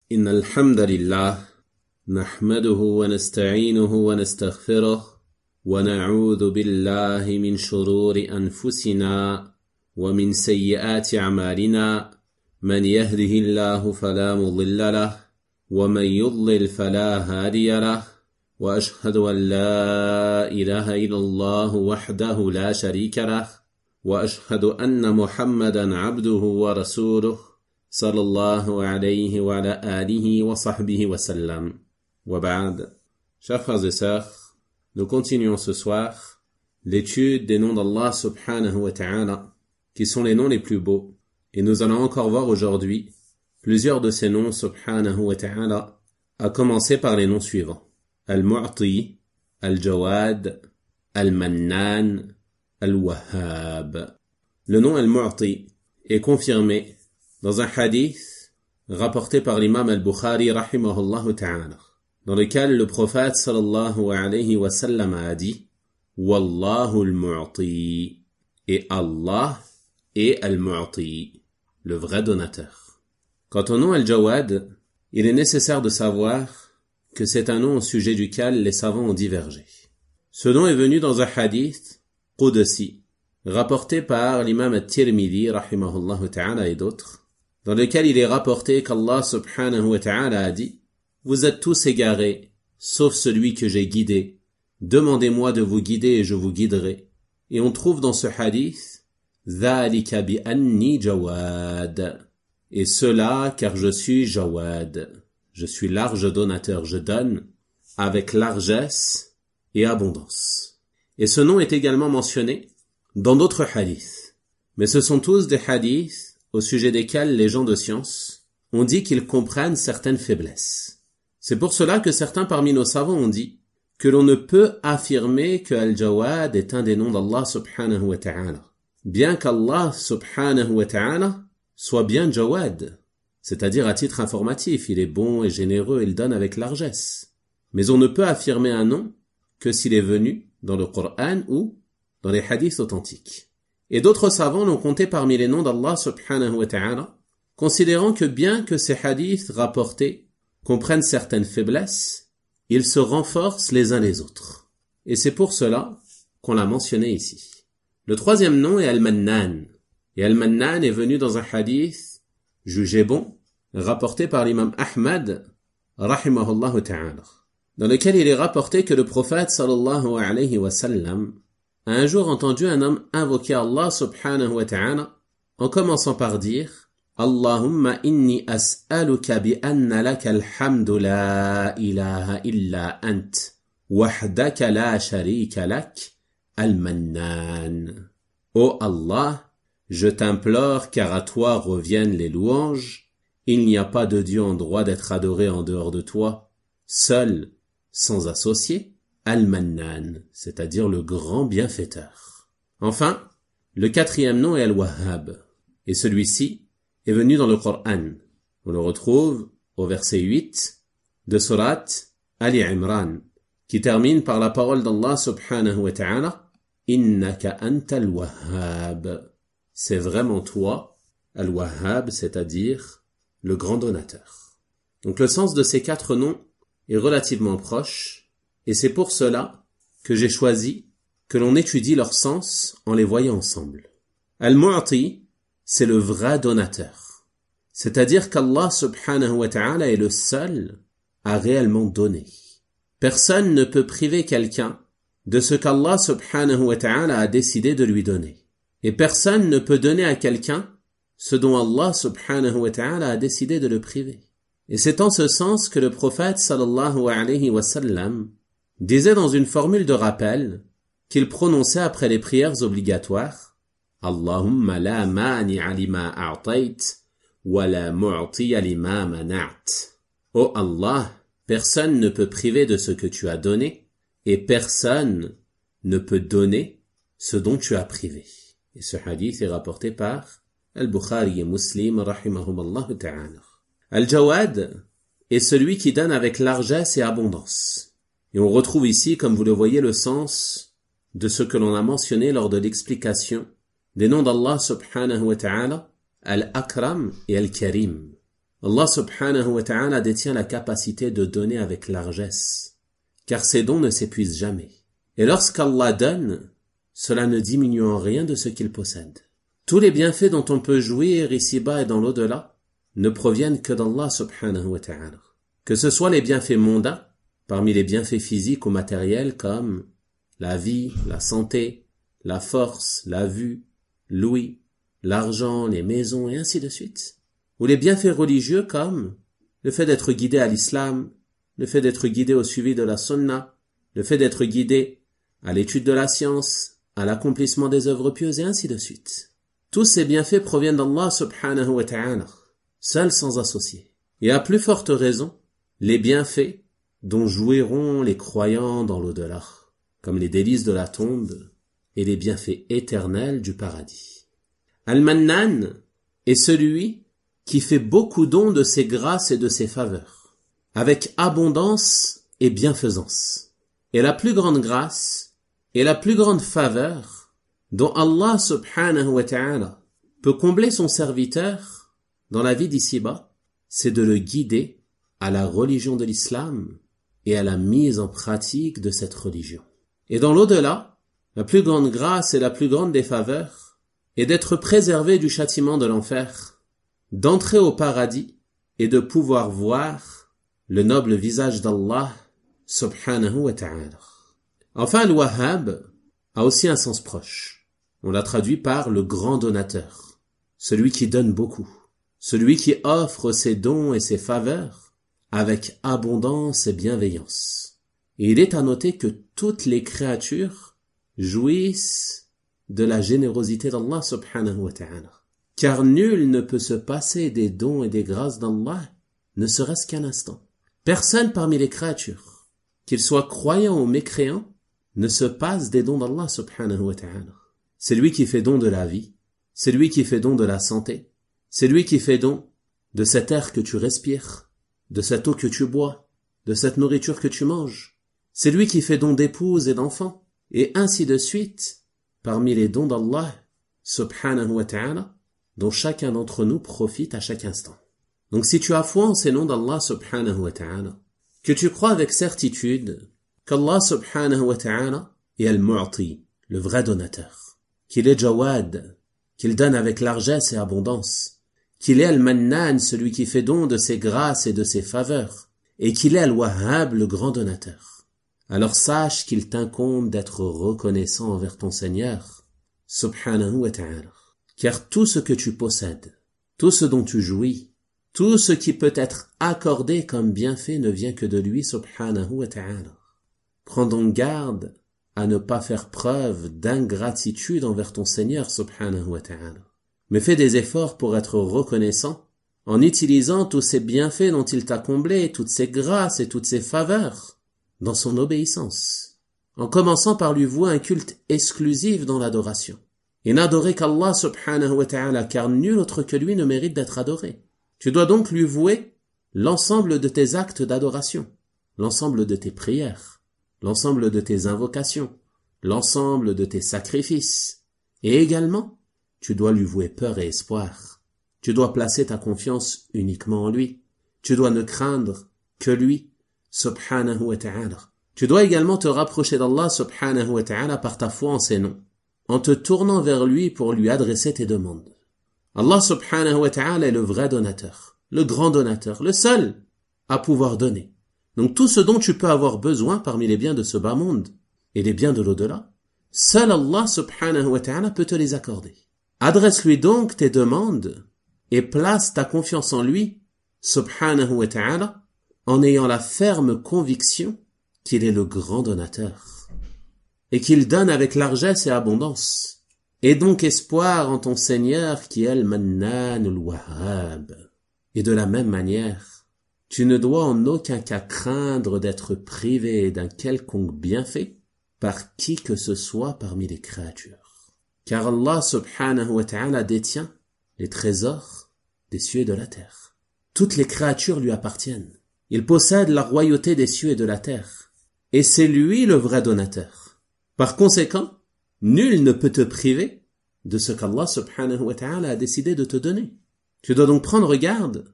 إن الحمد لله نحمده ونستعينه ونستغفره ونعوذ بالله من شرور أنفسنا ومن سيئات أعمالنا من يهده الله فلا مضل له ومن يضلل فلا هادي له وأشهد أن لا إله إلا الله وحده لا شريك له وأشهد أن محمدا عبده ورسوله صلى الله عليه وعلى آله وصحبه وسلم وبعد. Chers frères et sœurs, nous continuons ce soir l'étude des noms d'Allah subhanahu wa ta'ala, qui sont les noms les plus beaux, et nous allons encore voir aujourd'hui plusieurs de ces noms subhanahu wa ta'ala, à commencer par les noms suivants: Al-Mu'ti, Al-Jawad, Al-Mannan, Al-Wahhab. Le nom Al-Mu'ti est confirmé dans un hadith rapporté par l'imam Al-Bukhari rahimahullah ta'ala, dans lequel le prophète sallallahu alayhi wa sallam a dit: Wallahu al-Mu'ti, et Allah est Al-Mu'ti, le vrai donateur. Quant au nom Al-Jawad, il est nécessaire de savoir que c'est un nom au sujet duquel les savants ont divergé. Ce nom est venu dans un hadith Qudsi, rapporté par l'imam At-Tirmidhi rahimahullah ta'ala et d'autres, dans lequel il est rapporté qu'Allah subhanahu wa ta'ala a dit: Vous êtes tous égarés, sauf celui que j'ai guidé. Demandez-moi de vous guider et je vous guiderai. Et on trouve dans ce hadith: Dhalika bi anni jawad. Et cela car je suis jawad. Je suis large donateur, je donne avec largesse et abondance. Et ce nom est également mentionné dans d'autres hadiths. Mais ce sont tous des hadiths au sujet desquels les gens de science ont dit qu'ils comprennent certaines faiblesses. C'est pour cela que certains parmi nos savants ont dit que l'on ne peut affirmer que Al-Jawad est un des noms d'Allah subhanahu wa ta'ala, bien qu'Allah subhanahu wa ta'ala soit bien Jawad, c'est-à-dire à titre informatif, il est bon et généreux, il donne avec largesse. Mais on ne peut affirmer un nom que s'il est venu dans le Coran ou dans les hadiths authentiques. Et d'autres savants l'ont compté parmi les noms d'Allah subhanahu wa ta'ala, considérant que bien que ces hadiths rapportés comprennent certaines faiblesses, ils se renforcent les uns les autres. Et c'est pour cela qu'on l'a mentionné ici. Le troisième nom est Al-Mannan. Et Al-Mannan est venu dans un hadith jugé bon, rapporté par l'imam Ahmad, rahimahullah ta'ala, dans lequel il est rapporté que le prophète sallallahu alayhi wa sallam a un jour entendu un homme invoquer Allah subhanahu wa ta'ala en commençant par dire: Allahumma inni as'aluka bi anna laka alhamdu la ilaha illa ant wahdaka la sharika lak al-Mannan. Ô Allah, je t'implore car à toi reviennent les louanges, il n'y a pas de Dieu en droit d'être adoré en dehors de toi, seul, sans associé, Al-Mannan, c'est-à-dire le grand bienfaiteur. Enfin, le quatrième nom est Al-Wahhab, et celui-ci est venu dans le Coran. On le retrouve au verset 8 de Surat Ali Imran, qui termine par la parole d'Allah subhanahu wa ta'ala: Innaka anta al-Wahhab. C'est vraiment toi, Al-Wahhab, c'est-à-dire le grand donateur. Donc le sens de ces quatre noms est relativement proche, et c'est pour cela que j'ai choisi que l'on étudie leur sens en les voyant ensemble. Al-Mu'ti, c'est le vrai donateur. C'est-à-dire qu'Allah subhanahu wa ta'ala est le seul à réellement donner. Personne ne peut priver quelqu'un de ce qu'Allah subhanahu wa ta'ala a décidé de lui donner. Et personne ne peut donner à quelqu'un ce dont Allah subhanahu wa ta'ala a décidé de le priver. Et c'est en ce sens que le prophète sallallahu alayhi wa sallam disait dans une formule de rappel qu'il prononçait après les prières obligatoires: Allahumma la mani'a lima a'tayt wa la mu'tiya lima mana'at. Ô Allah, personne ne peut priver de ce que tu as donné et personne ne peut donner ce dont tu as privé. Et ce hadith est rapporté par Al-Bukhari et Muslim rahimahumallah ta'ala. Al-Jawad est celui qui donne avec largesse et abondance. Et on retrouve ici, comme vous le voyez, le sens de ce que l'on a mentionné lors de l'explication des noms d'Allah subhanahu wa ta'ala, Al-Akram et Al-Karim. Allah subhanahu wa ta'ala détient la capacité de donner avec largesse, car ses dons ne s'épuisent jamais. Et lorsqu'Allah donne, cela ne diminue en rien de ce qu'il possède. Tous les bienfaits dont on peut jouir ici-bas et dans l'au-delà ne proviennent que d'Allah subhanahu wa ta'ala. Que ce soit les bienfaits mondains, parmi les bienfaits physiques ou matériels comme la vie, la santé, la force, la vue, l'ouïe, l'argent, les maisons et ainsi de suite. Ou les bienfaits religieux comme le fait d'être guidé à l'islam, le fait d'être guidé au suivi de la sunna, le fait d'être guidé à l'étude de la science, à l'accomplissement des œuvres pieuses et ainsi de suite. Tous ces bienfaits proviennent d'Allah subhanahu wa ta'ala, seul sans associé. Et à plus forte raison, les bienfaits dont jouiront les croyants dans l'au-delà, comme les délices de la tombe et les bienfaits éternels du paradis. Al-Mannan est celui qui fait beaucoup don de ses grâces et de ses faveurs, avec abondance et bienfaisance. Et la plus grande grâce et la plus grande faveur dont Allah subhanahu wa ta'ala peut combler son serviteur dans la vie d'ici-bas, c'est de le guider à la religion de l'islam et à la mise en pratique de cette religion. Et dans l'au-delà, la plus grande grâce et la plus grande des faveurs est d'être préservé du châtiment de l'enfer, d'entrer au paradis et de pouvoir voir le noble visage d'Allah subhanahu wa ta'ala. Enfin, Al-Wahhab a aussi un sens proche. On l'a traduit par le grand donateur, celui qui donne beaucoup, celui qui offre ses dons et ses faveurs avec abondance et bienveillance. Et il est à noter que toutes les créatures jouissent de la générosité d'Allah subhanahu wa ta'ala. Car nul ne peut se passer des dons et des grâces d'Allah, ne serait-ce qu'un instant. Personne parmi les créatures, qu'ils soient croyants ou mécréants, ne se passe des dons d'Allah subhanahu wa ta'ala. C'est lui qui fait don de la vie, c'est lui qui fait don de la santé, c'est lui qui fait don de cet air que tu respires, de cette eau que tu bois, de cette nourriture que tu manges. C'est lui qui fait don d'épouses et d'enfants, et ainsi de suite, parmi les dons d'Allah subhanahu wa ta'ala, dont chacun d'entre nous profite à chaque instant. Donc si tu as foi en ces noms d'Allah subhanahu wa ta'ala, que tu crois avec certitude qu'Allah subhanahu wa ta'ala est Al-Mu'ti, le vrai donateur, qu'il est Jawad, qu'il donne avec largesse et abondance, qu'il est Al-Mannan, celui qui fait don de ses grâces et de ses faveurs, et qu'il est Al-Wahhab, le grand donateur. Alors sache qu'il t'incombe d'être reconnaissant envers ton Seigneur, subhanahu wa ta'ala. Car tout ce que tu possèdes, tout ce dont tu jouis, tout ce qui peut être accordé comme bienfait ne vient que de lui, subhanahu wa ta'ala. Prends donc garde à ne pas faire preuve d'ingratitude envers ton Seigneur, subhanahu wa ta'ala. Mais fais des efforts pour être reconnaissant en utilisant tous ces bienfaits dont il t'a comblé, toutes ces grâces et toutes ces faveurs dans son obéissance, en commençant par lui vouer un culte exclusif dans l'adoration. Et n'adorer qu'Allah subhanahu wa ta'ala, car nul autre que lui ne mérite d'être adoré. Tu dois donc lui vouer l'ensemble de tes actes d'adoration, l'ensemble de tes prières, l'ensemble de tes invocations, l'ensemble de tes sacrifices. Et également, tu dois lui vouer peur et espoir. Tu dois placer ta confiance uniquement en lui. Tu dois ne craindre que lui, subhanahu wa ta'ala. Tu dois également te rapprocher d'Allah subhanahu wa ta'ala par ta foi en ses noms, en te tournant vers lui pour lui adresser tes demandes. Allah subhanahu wa ta'ala est le vrai donateur, le grand donateur, le seul à pouvoir donner. Donc tout ce dont tu peux avoir besoin parmi les biens de ce bas monde et les biens de l'au-delà, seul Allah subhanahu wa ta'ala peut te les accorder. Adresse-lui donc tes demandes et place ta confiance en lui, subhanahu wa ta'ala, en ayant la ferme conviction qu'il est le grand donateur et qu'il donne avec largesse et abondance. Et donc espoir en ton Seigneur qui est Al-Mannan Al-Wahhab. Et de la même manière, tu ne dois en aucun cas craindre d'être privé d'un quelconque bienfait par qui que ce soit parmi les créatures. Car Allah subhanahu wa ta'ala détient les trésors des cieux et de la terre. Toutes les créatures lui appartiennent. Il possède la royauté des cieux et de la terre. Et c'est lui le vrai donateur. Par conséquent, nul ne peut te priver de ce qu'Allah subhanahu wa ta'ala a décidé de te donner. Tu dois donc prendre garde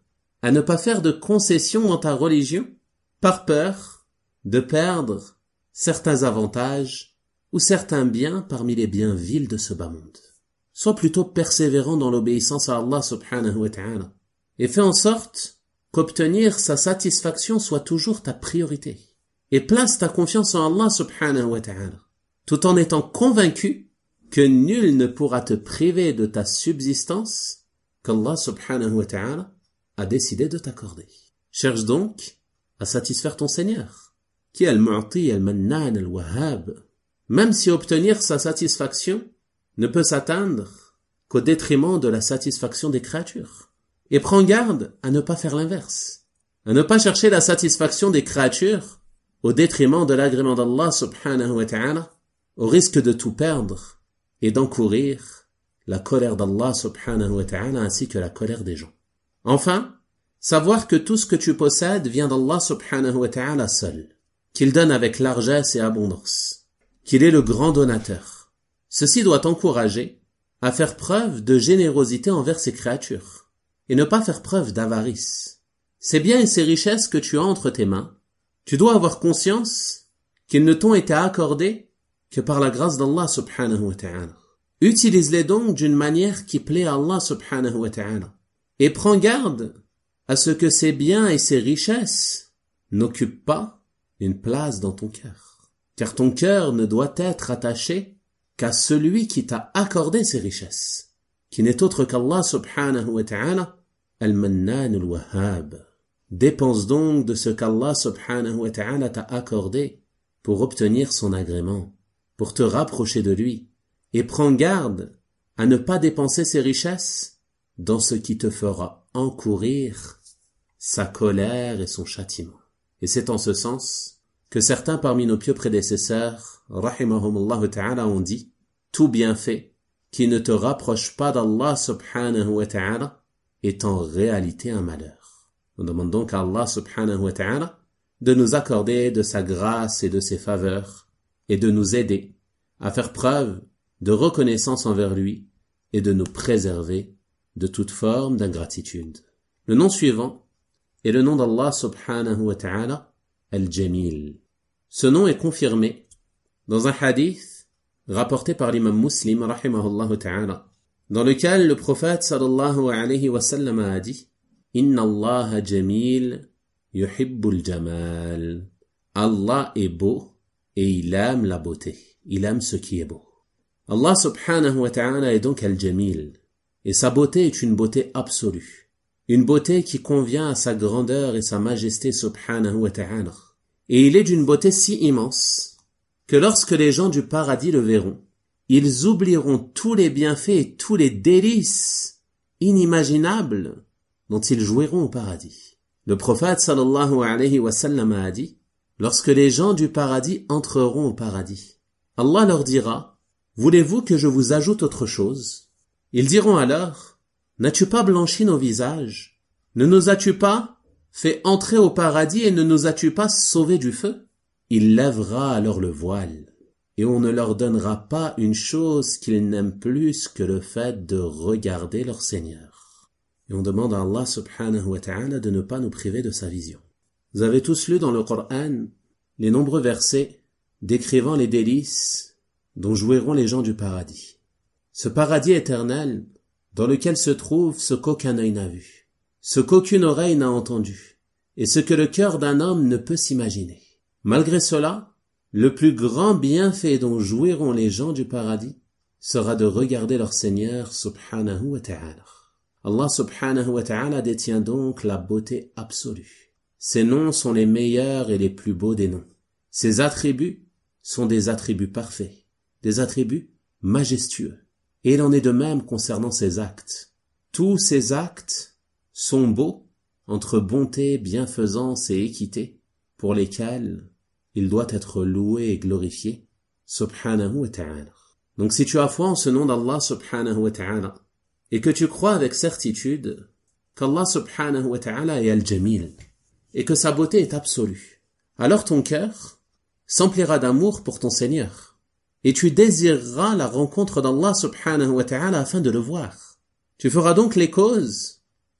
à ne pas faire de concessions dans ta religion par peur de perdre certains avantages ou certains biens parmi les biens vils de ce bas monde. Sois plutôt persévérant dans l'obéissance à Allah subhanahu wa ta'ala et fais en sorte qu'obtenir sa satisfaction soit toujours ta priorité. Et place ta confiance en Allah subhanahu wa ta'ala, tout en étant convaincu que nul ne pourra te priver de ta subsistance qu'Allah subhanahu wa ta'ala a décidé de t'accorder. Cherche donc à satisfaire ton Seigneur, qui est al-Mu'ti, al-Mannan, al-Wahhab, même si obtenir sa satisfaction ne peut s'atteindre qu'au détriment de la satisfaction des créatures. Et prends garde à ne pas faire l'inverse, à ne pas chercher la satisfaction des créatures au détriment de l'agrément d'Allah subhanahu wa ta'ala, au risque de tout perdre et d'encourir la colère d'Allah subhanahu wa ta'ala ainsi que la colère des gens. Enfin, savoir que tout ce que tu possèdes vient d'Allah subhanahu wa ta'ala seul, qu'il donne avec largesse et abondance, qu'il est le grand donateur. Ceci doit t'encourager à faire preuve de générosité envers ses créatures et ne pas faire preuve d'avarice. Ces biens et ces richesses que tu as entre tes mains, tu dois avoir conscience qu'ils ne t'ont été accordés que par la grâce d'Allah subhanahu wa ta'ala. Utilise-les donc d'une manière qui plaît à Allah subhanahu wa ta'ala et prends garde à ce que ces biens et ces richesses n'occupent pas une place dans ton cœur. Car ton cœur ne doit être attaché qu'à celui qui t'a accordé ces richesses, qui n'est autre qu'Allah subhanahu wa ta'ala, al-Mannan al-Wahhab. Dépense donc de ce qu'Allah subhanahu wa ta'ala t'a accordé pour obtenir son agrément, pour te rapprocher de lui, et prends garde à ne pas dépenser ces richesses dans ce qui te fera encourir sa colère et son châtiment. Et c'est en ce sens que certains parmi nos pieux prédécesseurs, rahimahumullah ta'ala, ont dit « Tout bienfait qui ne te rapproche pas d'Allah subhanahu wa ta'ala est en réalité un malheur. » On demande donc à Allah subhanahu wa ta'ala de nous accorder de sa grâce et de ses faveurs et de nous aider à faire preuve de reconnaissance envers lui et de nous préserver de toute forme d'ingratitude. Le nom suivant est le nom d'Allah subhanahu wa ta'ala, Al-Jamil. Ce nom est confirmé dans un hadith rapporté par l'imam Muslim, rahimahullah ta'ala, dans lequel le prophète sallallahu alayhi wa sallam a dit « Inna Allah jamil yuhibbul jamal » Allah est beau et il aime la beauté, il aime ce qui est beau. Allah subhanahu wa ta'ala est donc Al-Jamil, et sa beauté est une beauté absolue, une beauté qui convient à sa grandeur et sa majesté subhanahu wa ta'ala. Et il est d'une beauté si immense que lorsque les gens du paradis le verront, ils oublieront tous les bienfaits et tous les délices inimaginables dont ils jouiront au paradis. Le prophète sallallahu alayhi wa sallam a dit, lorsque les gens du paradis entreront au paradis, Allah leur dira, voulez-vous que je vous ajoute autre chose? Ils diront alors, n'as-tu pas blanchi nos visages? Ne nous as-tu pas fait entrer au paradis et ne nous as-tu pas sauvés du feu? Il lèvera alors le voile, et on ne leur donnera pas une chose qu'ils n'aiment plus que le fait de regarder leur Seigneur. Et on demande à Allah subhanahu wa ta'ala de ne pas nous priver de sa vision. Vous avez tous lu dans le Coran les nombreux versets décrivant les délices dont jouiront les gens du paradis. Ce paradis éternel dans lequel se trouve ce qu'aucun œil n'a vu, ce qu'aucune oreille n'a entendu, et ce que le cœur d'un homme ne peut s'imaginer. Malgré cela, le plus grand bienfait dont jouiront les gens du paradis sera de regarder leur Seigneur subhanahu wa ta'ala. Allah subhanahu wa ta'ala détient donc la beauté absolue. Ses noms sont les meilleurs et les plus beaux des noms. Ses attributs sont des attributs parfaits, des attributs majestueux. Et il en est de même concernant ses actes. Tous ses actes sont beaux entre bonté, bienfaisance et équité, pour lesquels il doit être loué et glorifié, subhanahu wa ta'ala. Donc si tu as foi en ce nom d'Allah subhanahu wa ta'ala, et que tu crois avec certitude qu'Allah subhanahu wa ta'ala est Al-Jamil, et que sa beauté est absolue, alors ton cœur s'emplira d'amour pour ton Seigneur, et tu désireras la rencontre d'Allah subhanahu wa ta'ala afin de le voir. Tu feras donc les causes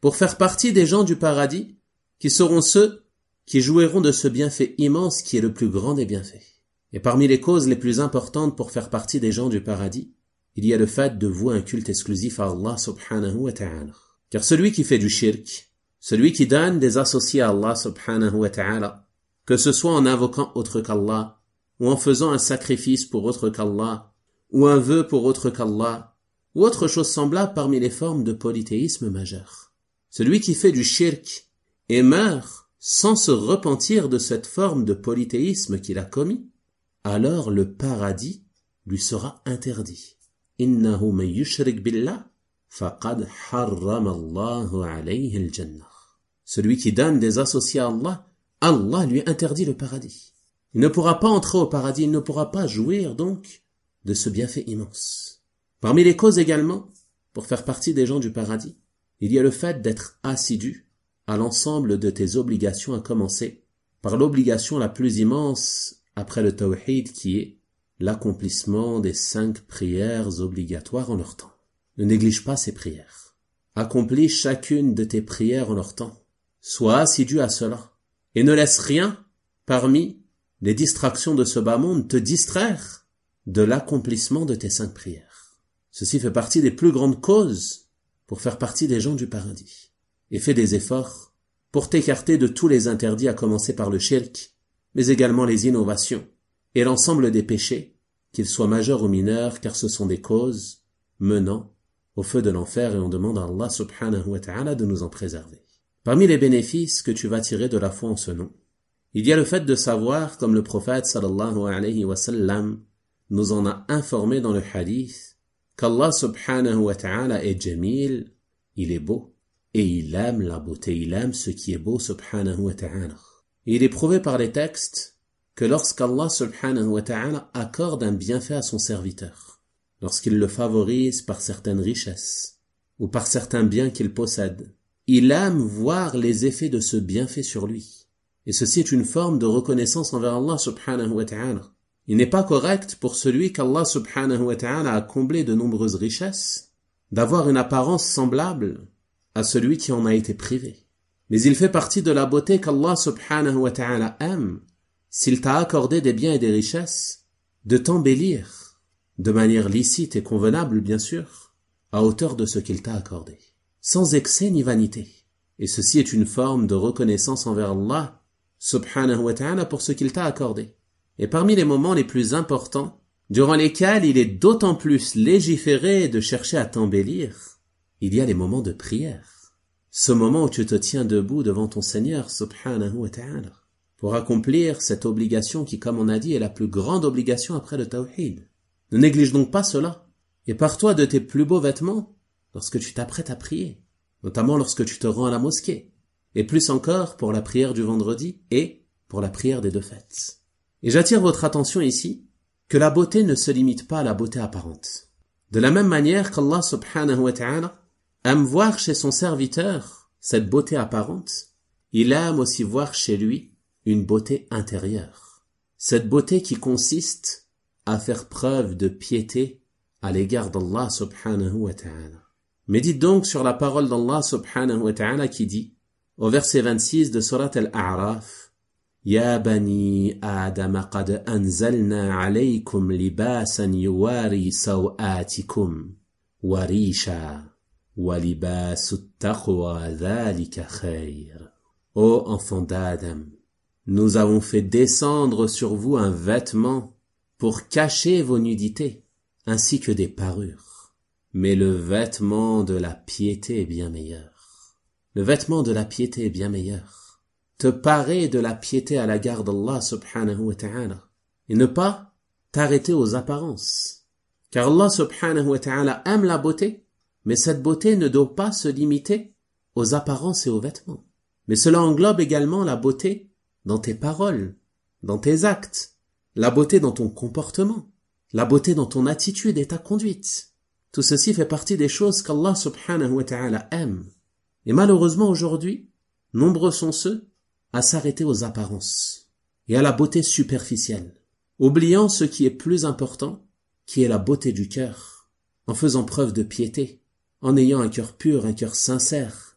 pour faire partie des gens du paradis, qui seront ceux qui jouiront de ce bienfait immense qui est le plus grand des bienfaits. Et parmi les causes les plus importantes pour faire partie des gens du paradis, il y a le fait de vouer un culte exclusif à Allah subhanahu wa ta'ala. Car celui qui fait du shirk, celui qui donne des associés à Allah subhanahu wa ta'ala, que ce soit en invoquant autre qu'Allah, ou en faisant un sacrifice pour autre qu'Allah, ou un vœu pour autre qu'Allah, ou autre chose semblable parmi les formes de polythéisme majeur. Celui qui fait du shirk et meurt sans se repentir de cette forme de polythéisme qu'il a commis, alors le paradis lui sera interdit. Innahu man yushrik billah faqad harrama Allahu alayhi al-jannah. Celui qui donne des associés à Allah, Allah lui interdit le paradis. Il ne pourra pas entrer au paradis, il ne pourra pas jouir donc de ce bienfait immense. Parmi les causes également, pour faire partie des gens du paradis, il y a le fait d'être assidu à l'ensemble de tes obligations, à commencer par l'obligation la plus immense après le tawhid qui est l'accomplissement des 5 prières obligatoires en leur temps. Ne néglige pas ces prières. Accomplis chacune de tes prières en leur temps. Sois assidu à cela. Et ne laisse rien parmi les distractions de ce bas monde te distraire de l'accomplissement de tes 5 prières. Ceci fait partie des plus grandes causes pour faire partie des gens du paradis. Et fais des efforts pour t'écarter de tous les interdits à commencer par le shirk, mais également les innovations et l'ensemble des péchés, qu'ils soient majeurs ou mineurs, car ce sont des causes menant au feu de l'enfer et on demande à Allah subhanahu wa ta'ala de nous en préserver. Parmi les bénéfices que tu vas tirer de la foi en ce nom, il y a le fait de savoir, comme le prophète sallallahu alayhi wa sallam nous en a informé dans le hadith, qu'Allah subhanahu wa ta'ala est jamil, il est beau, et il aime la beauté, il aime ce qui est beau subhanahu wa ta'ala. Et il est prouvé par les textes que lorsqu'Allah subhanahu wa ta'ala accorde un bienfait à son serviteur, lorsqu'il le favorise par certaines richesses, ou par certains biens qu'il possède, il aime voir les effets de ce bienfait sur lui. Et ceci est une forme de reconnaissance envers Allah subhanahu wa ta'ala. Il n'est pas correct pour celui qu'Allah subhanahu wa ta'ala a comblé de nombreuses richesses, d'avoir une apparence semblable à celui qui en a été privé. Mais il fait partie de la beauté qu'Allah subhanahu wa ta'ala aime, s'il t'a accordé des biens et des richesses, de t'embellir, de manière licite et convenable bien sûr, à hauteur de ce qu'il t'a accordé, sans excès ni vanité. Et ceci est une forme de reconnaissance envers Allah subhanahu wa ta'ala pour ce qu'il t'a accordé. Et parmi les moments les plus importants, durant lesquels il est d'autant plus légiféré de chercher à t'embellir, il y a les moments de prière. Ce moment où tu te tiens debout devant ton Seigneur subhanahu wa ta'ala pour accomplir cette obligation qui, comme on a dit, est la plus grande obligation après le tawhid. Ne néglige donc pas cela. Et pars-toi de tes plus beaux vêtements lorsque tu t'apprêtes à prier, notamment lorsque tu te rends à la mosquée, et plus encore pour la prière du vendredi et pour la prière des 2 fêtes. Et j'attire votre attention ici que la beauté ne se limite pas à la beauté apparente. De la même manière qu'Allah subhanahu wa ta'ala aime voir chez son serviteur cette beauté apparente, il aime aussi voir chez lui une beauté intérieure. Cette beauté qui consiste à faire preuve de piété à l'égard d'Allah subhanahu wa ta'ala. Médite donc sur la parole d'Allah subhanahu wa ta'ala qui dit, au verset 26 de Surat Al-A'raf, Ya bani Adam qad anzalna alaykum libasan yuwari sawatikum wa risha wa libasut taqwa dhalika khayr. Ô enfants d'Adam, nous avons fait descendre sur vous un vêtement pour cacher vos nudités, ainsi que des parures. Mais le vêtement de la piété est bien meilleur. Le vêtement de la piété est bien meilleur. Te parer de la piété à l'égard d'Allah subhanahu wa ta'ala. Et ne pas t'arrêter aux apparences. Car Allah subhanahu wa ta'ala aime la beauté, mais cette beauté ne doit pas se limiter aux apparences et aux vêtements. Mais cela englobe également la beauté dans tes paroles, dans tes actes, la beauté dans ton comportement, la beauté dans ton attitude et ta conduite. Tout ceci fait partie des choses qu'Allah subhanahu wa ta'ala aime. Et malheureusement aujourd'hui, nombreux sont ceux à s'arrêter aux apparences et à la beauté superficielle, oubliant ce qui est plus important, qui est la beauté du cœur, en faisant preuve de piété, en ayant un cœur pur, un cœur sincère,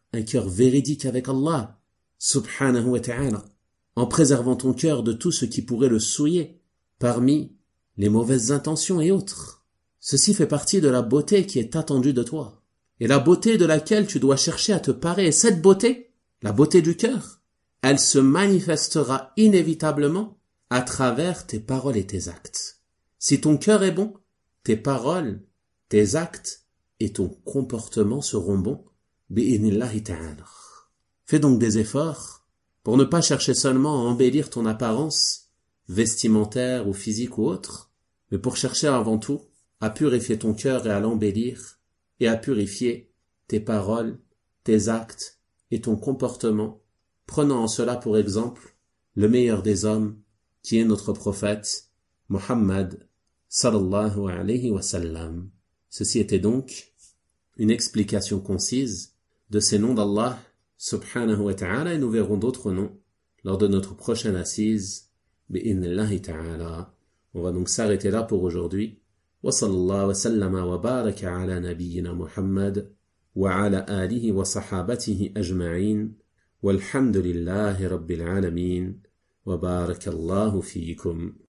un cœur véridique avec Allah, subhanahu wa ta'ala, en préservant ton cœur de tout ce qui pourrait le souiller, parmi les mauvaises intentions et autres. Ceci fait partie de la beauté qui est attendue de toi, et la beauté de laquelle tu dois chercher à te parer. Et cette beauté, la beauté du cœur, elle se manifestera inévitablement à travers tes paroles et tes actes. Si ton cœur est bon, tes paroles, tes actes et ton comportement seront bons, bi'idhnillahi ta'ala. Fais donc des efforts pour ne pas chercher seulement à embellir ton apparence, vestimentaire ou physique ou autre, mais pour chercher avant tout à purifier ton cœur et à l'embellir, et à purifier tes paroles, tes actes et ton comportement, prenant en cela pour exemple le meilleur des hommes, qui est notre prophète, Muhammad, sallallahu alayhi wa sallam. Ceci était donc une explication concise de ces noms d'Allah, subhanahu wa ta'ala, et nous verrons d'autres noms lors de notre prochaine assise, bi'idhnillahi ta'ala. On va donc s'arrêter là pour aujourd'hui. Wa sallallahu wa sallama wa baraka ala nabiyyina Muhammad wa ala alihi wa sahabatihi ajma'in walhamdulillahi rabbil alamin wa barakallahu fiikum.